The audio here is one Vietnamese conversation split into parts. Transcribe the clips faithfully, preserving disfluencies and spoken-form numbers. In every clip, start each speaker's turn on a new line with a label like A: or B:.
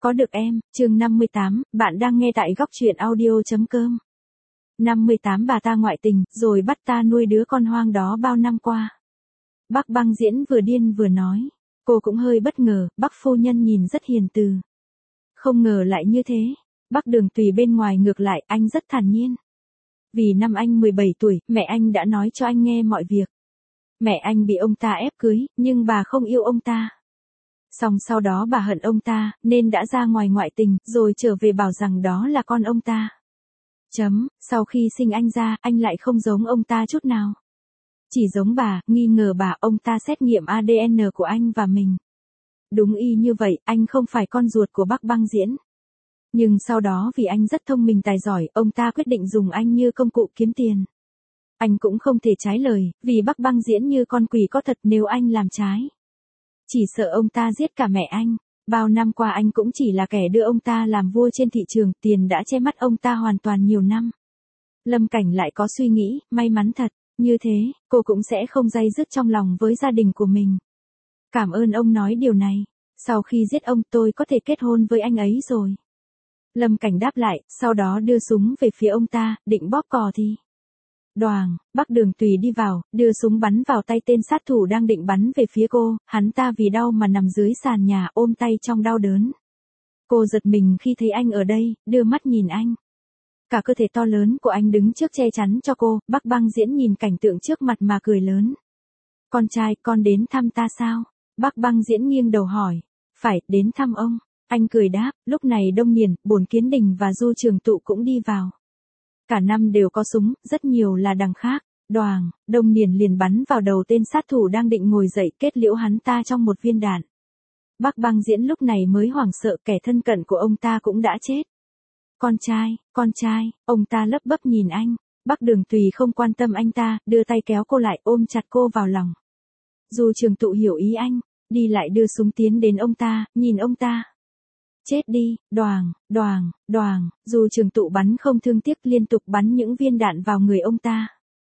A: Có được em, chương năm mươi tám, bạn đang nghe tại góc truyện audio.com. năm mươi tám bà ta ngoại tình, rồi bắt ta nuôi đứa con hoang đó bao năm qua. Bác Băng Diễn vừa điên vừa nói. Cô cũng hơi bất ngờ, bác phu nhân nhìn rất hiền từ. Không ngờ lại như thế. Bác Đường Tùy bên ngoài ngược lại, anh rất thản nhiên. Vì năm anh mười bảy tuổi, mẹ anh đã nói cho anh nghe mọi việc. Mẹ anh bị ông ta ép cưới, nhưng bà không yêu ông ta. Xong sau đó bà hận ông ta, nên đã ra ngoài ngoại tình, rồi trở về bảo rằng đó là con ông ta. Chấm, sau khi sinh anh ra, anh lại không giống ông ta chút nào. Chỉ giống bà, nghi ngờ bà, ông ta xét nghiệm a đê en của anh và mình. Đúng y như vậy, anh không phải con ruột của bác Băng Diễn. Nhưng sau đó vì anh rất thông minh tài giỏi, ông ta quyết định dùng anh như công cụ kiếm tiền. Anh cũng không thể trái lời, vì bác Băng Diễn như con quỷ có thật, nếu anh làm trái. Chỉ sợ ông ta giết cả mẹ anh. Bao năm qua anh cũng chỉ là kẻ đưa ông ta làm vua trên thị trường, tiền đã che mắt ông ta hoàn toàn nhiều năm. Lâm Cảnh lại có suy nghĩ, may mắn thật, như thế, cô cũng sẽ không day dứt trong lòng với gia đình của mình. Cảm ơn ông nói điều này, sau khi giết ông tôi có thể kết hôn với anh ấy rồi. Lâm Cảnh đáp lại, sau đó đưa súng về phía ông ta, định bóp cò thì. Đoàng, bác Đường Tùy đi vào, đưa súng bắn vào tay tên sát thủ đang định bắn về phía cô, hắn ta vì đau mà nằm dưới sàn nhà ôm tay trong đau đớn. Cô giật mình khi thấy anh ở đây, đưa mắt nhìn anh. Cả cơ thể to lớn của anh đứng trước che chắn cho cô, bác Băng Diễn nhìn cảnh tượng trước mặt mà cười lớn. Con trai, con đến thăm ta sao? Bác Băng Diễn nghiêng đầu hỏi. Phải, đến thăm ông. Anh cười đáp, lúc này Đông Niền, Bổn Kiến Đình và Du Trường Tụ cũng đi vào. Cả năm đều có súng, rất nhiều là đằng khác. Đoàng, Đông Niền liền bắn vào đầu tên sát thủ đang định ngồi dậy, kết liễu hắn ta trong một viên đạn. Bác Băng Diễn lúc này mới hoảng sợ, kẻ thân cận của ông ta cũng đã chết. Con trai, con trai, ông ta lấp bấp nhìn anh. Bác Đường Tùy không quan tâm anh ta, đưa tay kéo cô lại, ôm chặt cô vào lòng. Du Trường Tụ hiểu ý anh, đi lại đưa súng tiến đến ông ta, nhìn ông ta. Chết đi, đoàng, đoàng, đoàng, Du Trường Tụ bắn không thương tiếc, liên tục bắn những viên đạn vào người ông ta.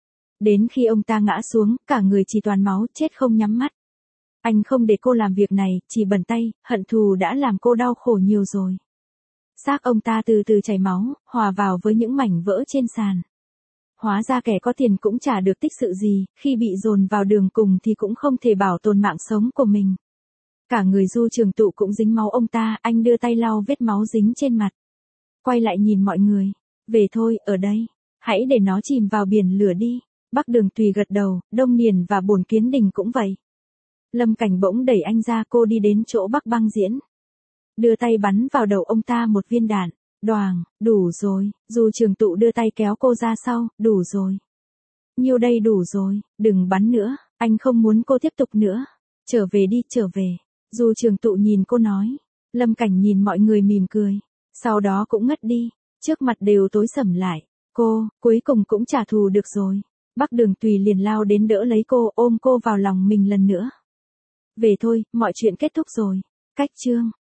A: Đến khi ông ta ngã xuống, cả người chỉ toàn máu, chết không nhắm mắt. Anh không để cô làm việc này, chỉ bẩn tay, hận thù đã làm cô đau khổ nhiều rồi. Xác ông ta từ từ chảy máu, hòa vào với những mảnh vỡ trên sàn. Hóa ra kẻ có tiền cũng chả được tích sự gì, khi bị dồn vào đường cùng thì cũng không thể bảo tồn mạng sống của mình. Cả người Du Trường Tụ cũng dính máu ông ta, anh đưa tay lau vết máu dính trên mặt. Quay lại nhìn mọi người. Về thôi, ở đây. Hãy để nó chìm vào biển lửa đi. Bác Đường Tùy gật đầu, Đông Niền và Bổn Kiến Đình cũng vậy. Lâm Cảnh bỗng đẩy anh ra, cô đi đến chỗ bác Băng Diễn. Đưa tay bắn vào đầu ông ta một viên đạn. Đoàng, đủ rồi. Du Trường Tụ đưa tay kéo cô ra sau, đủ rồi. Nhiêu đây đủ rồi, đừng bắn nữa, anh không muốn cô tiếp tục nữa. Trở về đi, trở về. Du Trường Tụ nhìn cô nói. Lâm Cảnh nhìn mọi người mỉm cười. Sau đó cũng ngất đi. Trước mặt đều tối sầm lại. Cô, cuối cùng cũng trả thù được rồi. Bác Đường Tùy liền lao đến đỡ lấy cô, ôm cô vào lòng mình lần nữa. Về thôi, mọi chuyện kết thúc rồi. Cách chương.